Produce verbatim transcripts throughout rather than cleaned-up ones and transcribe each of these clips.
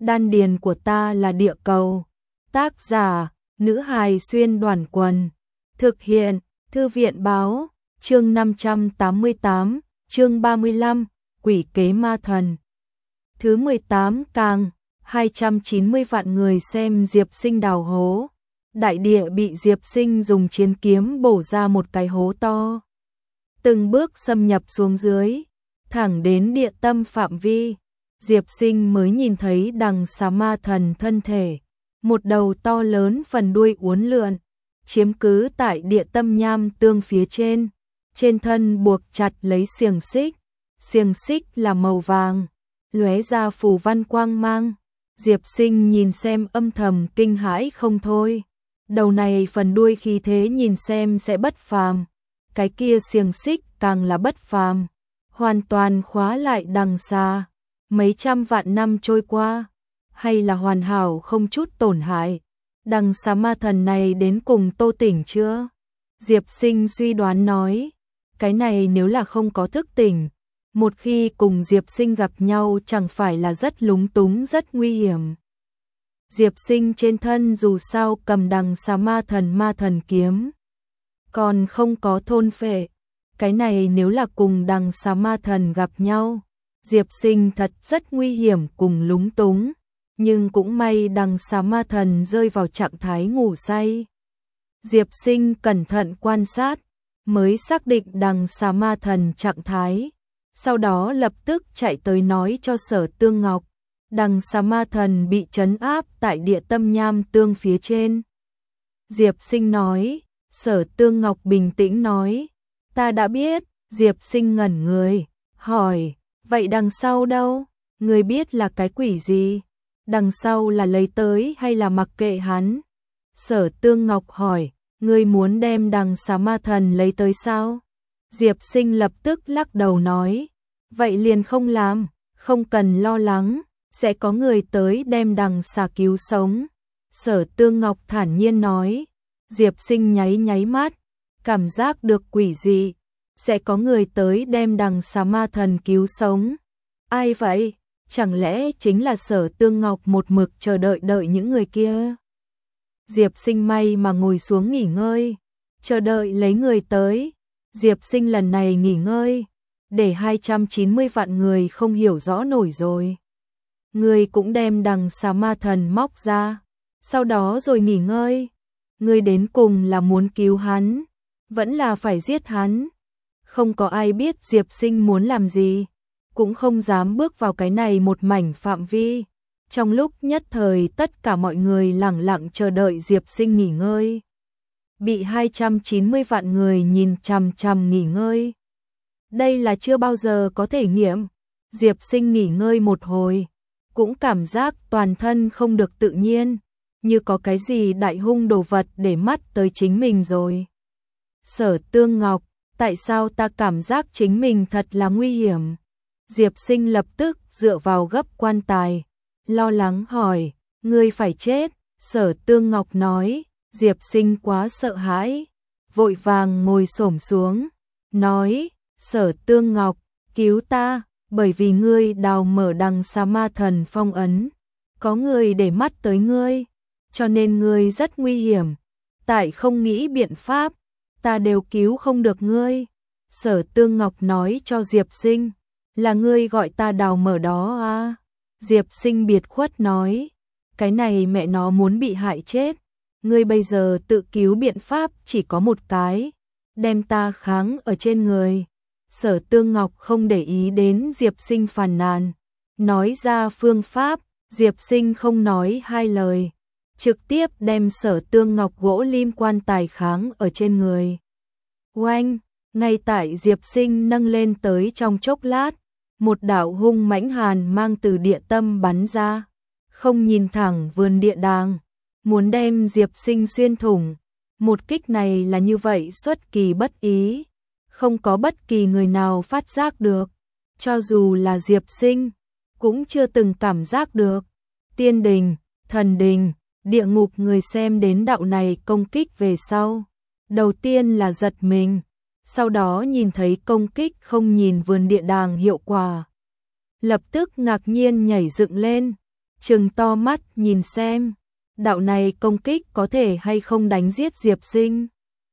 Đan điền của ta là địa cầu. Tác giả, nữ hài xuyên đoàn quần. Thực hiện, thư viện báo, chương năm trăm tám mươi tám, chương ba mươi lăm, quỷ kế ma thần. Thứ mười tám càng, hai trăm chín mươi vạn người xem Diệp Sinh đào hố. Đại địa bị Diệp Sinh dùng chiến kiếm bổ ra một cái hố to. Từng bước xâm nhập xuống dưới, thẳng đến địa tâm phạm vi. Diệp Sinh mới nhìn thấy đằng xà ma thần thân thể, một đầu to lớn phần đuôi uốn lượn, chiếm cứ tại địa tâm nham tương phía trên, trên thân buộc chặt lấy xiềng xích, xiềng xích là màu vàng, lóe ra phù văn quang mang. Diệp Sinh nhìn xem âm thầm kinh hãi không thôi, đầu này phần đuôi khí thế nhìn xem sẽ bất phàm, cái kia xiềng xích càng là bất phàm, hoàn toàn khóa lại đằng xà. Mấy trăm vạn năm trôi qua, hay là hoàn hảo không chút tổn hại. Đằng xà ma thần này đến cùng tô tỉnh chưa? Diệp Sinh suy đoán nói, cái này nếu là không có thức tỉnh, một khi cùng Diệp Sinh gặp nhau chẳng phải là rất lúng túng rất nguy hiểm. Diệp Sinh trên thân dù sao cầm đằng xà ma thần ma thần kiếm, còn không có thôn phệ, cái này nếu là cùng đằng xà ma thần gặp nhau, Diệp Sinh thật rất nguy hiểm cùng lúng túng, nhưng cũng may đằng xà ma thần rơi vào trạng thái ngủ say. Diệp Sinh cẩn thận quan sát, mới xác định đằng xà ma thần trạng thái, sau đó lập tức chạy tới nói cho Sở Tương Ngọc, đằng xà ma thần bị trấn áp tại địa tâm nham tương phía trên. Diệp Sinh nói, Sở Tương Ngọc bình tĩnh nói, ta đã biết. Diệp Sinh ngẩn người, hỏi, vậy đằng sau đâu? Người biết là cái quỷ gì? Đằng sau là lấy tới hay là mặc kệ hắn? Sở Tương Ngọc hỏi, ngươi muốn đem đằng xà ma thần lấy tới sao? Diệp Sinh lập tức lắc đầu nói, vậy liền không làm, không cần lo lắng, sẽ có người tới đem đằng xà cứu sống. Sở Tương Ngọc thản nhiên nói. Diệp Sinh nháy nháy mắt, cảm giác được quỷ dị. Sẽ có người tới đem đằng xà ma thần cứu sống. Ai vậy? Chẳng lẽ chính là Sở Tương Ngọc một mực chờ đợi đợi những người kia? Diệp Sinh may mà ngồi xuống nghỉ ngơi, chờ đợi lấy người tới. Diệp Sinh lần này nghỉ ngơi, để hai trăm chín mươi vạn người không hiểu rõ nổi rồi. Người cũng đem đằng xà ma thần móc ra, sau đó rồi nghỉ ngơi. Người đến cùng là muốn cứu hắn, vẫn là phải giết hắn. Không có ai biết Diệp Sinh muốn làm gì, cũng không dám bước vào cái này một mảnh phạm vi. Trong lúc nhất thời tất cả mọi người lẳng lặng chờ đợi Diệp Sinh nghỉ ngơi. Bị hai trăm chín mươi vạn người nhìn chằm chằm nghỉ ngơi. Đây là chưa bao giờ có thể nghiệm. Diệp Sinh nghỉ ngơi một hồi, cũng cảm giác toàn thân không được tự nhiên, như có cái gì đại hung đồ vật để mắt tới chính mình rồi. Sở Tương Ngọc, tại sao ta cảm giác chính mình thật là nguy hiểm? Diệp Sinh lập tức dựa vào gấp quan tài, lo lắng hỏi, ngươi phải chết. Sở Tương Ngọc nói. Diệp Sinh quá sợ hãi, vội vàng ngồi xổm xuống, nói, Sở Tương Ngọc, cứu ta, bởi vì ngươi đào mở đằng xà ma thần phong ấn, có người để mắt tới ngươi, cho nên ngươi rất nguy hiểm, tại không nghĩ biện pháp, ta đều cứu không được ngươi. Sở Tương Ngọc nói cho Diệp Sinh, là ngươi gọi ta đào mở đó à? Diệp Sinh biệt khuất nói, cái này mẹ nó muốn bị hại chết. Ngươi bây giờ tự cứu biện pháp chỉ có một cái, đem ta kháng ở trên người. Sở Tương Ngọc không để ý đến Diệp Sinh phàn nàn, nói ra phương pháp. Diệp Sinh không nói hai lời, trực tiếp đem Sở Tương Ngọc gỗ lim quan tài kháng ở trên người. Oanh, ngay tại Diệp Sinh nâng lên tới trong chốc lát, một đạo hung mãnh hàn mang từ địa tâm bắn ra, không nhìn thẳng vườn địa đàng, muốn đem Diệp Sinh xuyên thủng. Một kích này là như vậy xuất kỳ bất ý, không có bất kỳ người nào phát giác được, cho dù là Diệp Sinh, cũng chưa từng cảm giác được. Tiên đình, thần đình, địa ngục người xem đến đạo này công kích về sau, đầu tiên là giật mình, sau đó nhìn thấy công kích không nhìn vườn địa đàng hiệu quả, lập tức ngạc nhiên nhảy dựng lên. trừng to mắt nhìn xem, đạo này công kích có thể hay không đánh giết Diệp Sinh.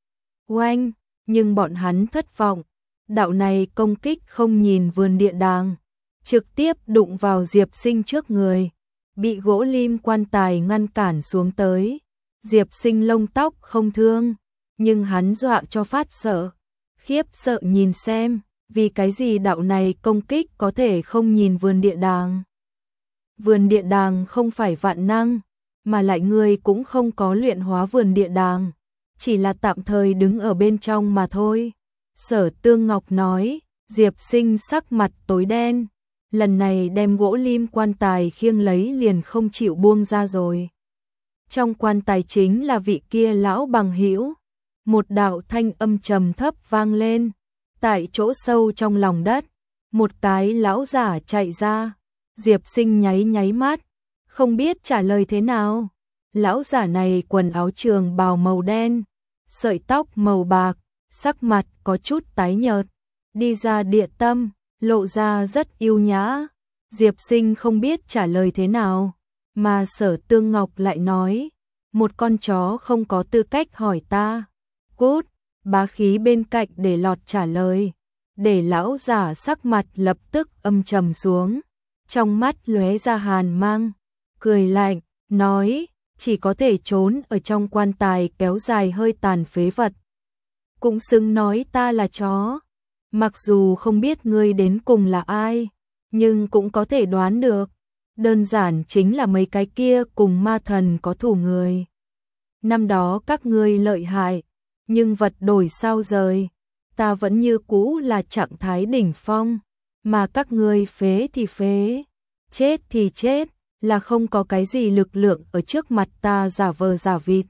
Oanh, nhưng bọn hắn thất vọng, đạo này công kích không nhìn vườn địa đàng, trực tiếp đụng vào Diệp Sinh trước người, bị gỗ lim quan tài ngăn cản xuống tới. Diệp Sinh lông tóc không thương, nhưng hắn dọa cho phát sợ, khiếp sợ nhìn xem, vì cái gì đạo này công kích có thể không nhìn vườn địa đàng. Vườn địa đàng không phải vạn năng, mà lại người cũng không có luyện hóa vườn địa đàng, chỉ là tạm thời đứng ở bên trong mà thôi. Sở Tương Ngọc nói. Diệp Sinh sắc mặt tối đen, lần này đem gỗ lim quan tài khiêng lấy liền không chịu buông ra rồi. Trong quan tài chính là vị kia lão bằng hữu. Một đạo thanh âm trầm thấp vang lên, tại chỗ sâu trong lòng đất, một cái lão giả chạy ra. Diệp Sinh nháy nháy mắt, không biết trả lời thế nào. Lão giả này quần áo trường bào màu đen, sợi tóc màu bạc, sắc mặt có chút tái nhợt, đi ra địa tâm, lộ ra rất yêu nhã. Diệp Sinh không biết trả lời thế nào, mà Sở Tương Ngọc lại nói, một con chó không có tư cách hỏi ta. Cút, bá khí bên cạnh để lọt trả lời, để lão giả sắc mặt lập tức âm trầm xuống, trong mắt lóe ra hàn mang, cười lạnh, nói, chỉ có thể trốn ở trong quan tài kéo dài hơi tàn phế vật. Cũng xứng nói ta là chó. Mặc dù không biết ngươi đến cùng là ai, nhưng cũng có thể đoán được, đơn giản chính là mấy cái kia cùng ma thần có thù người. Năm đó các ngươi lợi hại, nhưng vật đổi sao rời, ta vẫn như cũ là trạng thái đỉnh phong, mà các ngươi phế thì phế, chết thì chết, là không có cái gì lực lượng ở trước mặt ta giả vờ giả vịt.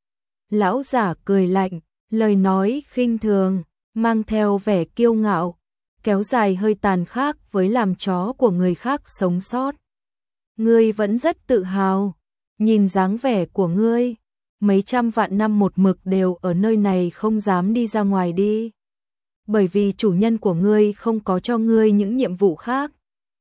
Lão giả cười lạnh, lời nói khinh thường, mang theo vẻ kiêu ngạo, kéo dài hơi tàn khác với làm chó của người khác sống sót. Ngươi vẫn rất tự hào, nhìn dáng vẻ của ngươi, mấy trăm vạn năm một mực đều ở nơi này không dám đi ra ngoài đi. Bởi vì chủ nhân của ngươi không có cho ngươi những nhiệm vụ khác.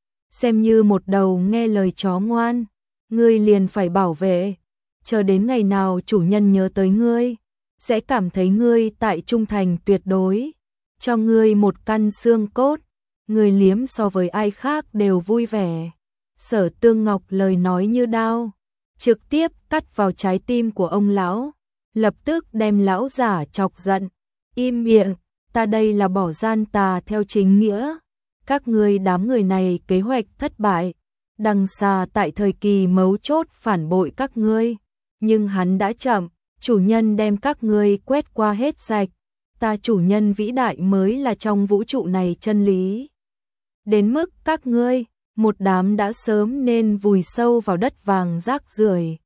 Xem như một đầu nghe lời chó ngoan, ngươi liền phải bảo vệ, chờ đến ngày nào chủ nhân nhớ tới ngươi, sẽ cảm thấy ngươi tại trung thành tuyệt đối, cho ngươi một căn xương cốt, ngươi liếm so với ai khác đều vui vẻ. Sở Tương Ngọc lời nói như đao, trực tiếp cắt vào trái tim của ông lão, lập tức đem lão giả chọc giận. Im miệng, ta đây là bỏ gian tà theo chính nghĩa. Các ngươi đám người này kế hoạch thất bại, đằng xa tại thời kỳ mấu chốt phản bội các ngươi, nhưng hắn đã chậm, chủ nhân đem các ngươi quét qua hết sạch, ta chủ nhân vĩ đại mới là trong vũ trụ này chân lý. Đến mức các ngươi, một đám đã sớm nên vùi sâu vào đất vàng rác rưởi.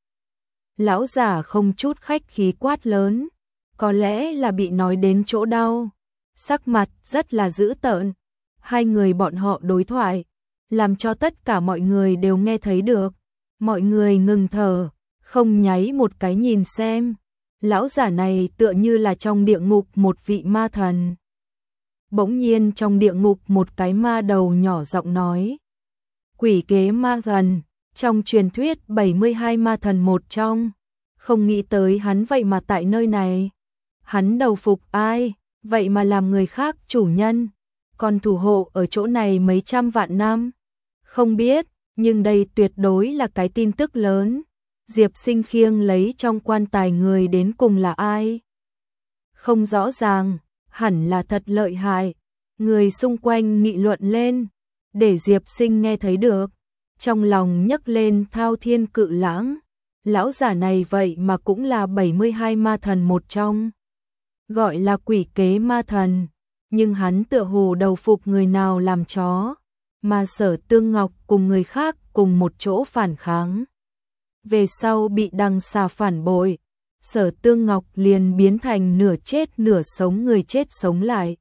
Lão giả không chút khách khí quát lớn, có lẽ là bị nói đến chỗ đau, sắc mặt rất là dữ tợn. Hai người bọn họ đối thoại, làm cho tất cả mọi người đều nghe thấy được. Mọi người ngừng thở, không nháy một cái nhìn xem. Lão giả này tựa như là trong địa ngục một vị ma thần. Bỗng nhiên trong địa ngục một cái ma đầu nhỏ giọng nói. Quỷ kế ma thần, trong truyền thuyết bảy mươi hai ma thần một trong. Không nghĩ tới hắn vậy mà tại nơi này. Hắn đầu phục ai, vậy mà làm người khác chủ nhân. Còn thủ hộ ở chỗ này mấy trăm vạn năm. Không biết, nhưng đây tuyệt đối là cái tin tức lớn. Diệp Sinh khiêng lấy trong quan tài người đến cùng là ai? Không rõ ràng, hẳn là thật lợi hại. Người xung quanh nghị luận lên, để Diệp Sinh nghe thấy được. Trong lòng nhấc lên thao thiên cự lãng. Lão giả này vậy mà cũng là bảy mươi hai ma thần một trong. Gọi là quỷ kế ma thần. Nhưng hắn tựa hồ đầu phục người nào làm chó, mà Sở Tương Ngọc cùng người khác cùng một chỗ phản kháng. Về sau bị đằng xà phản bội, Sở Tương Ngọc liền biến thành nửa chết nửa sống người chết sống lại.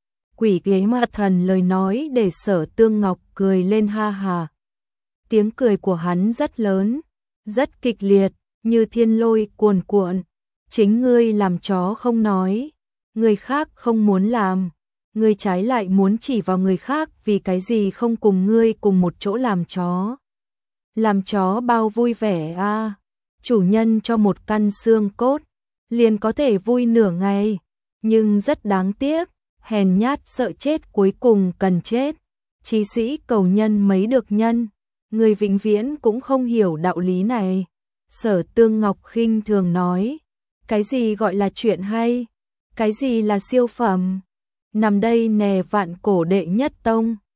Quỷ kế ma thần lời nói để Sở Tương Ngọc cười lên ha hà. Tiếng cười của hắn rất lớn, rất kịch liệt, như thiên lôi cuồn cuộn. Chính ngươi làm chó không nói, người khác không muốn làm. Ngươi trái lại muốn chỉ vào người khác vì cái gì không cùng ngươi cùng một chỗ làm chó. làm chó bao vui vẻ a. Chủ nhân cho một căn xương cốt, liền có thể vui nửa ngày, nhưng rất đáng tiếc, hèn nhát sợ chết cuối cùng cần chết. Chí sĩ cầu nhân mấy được nhân, người vĩnh viễn cũng không hiểu đạo lý này. Sở Tương Ngọc khinh thường nói, cái gì gọi là chuyện hay, cái gì là siêu phẩm, nằm đây nè vạn cổ đệ nhất tông.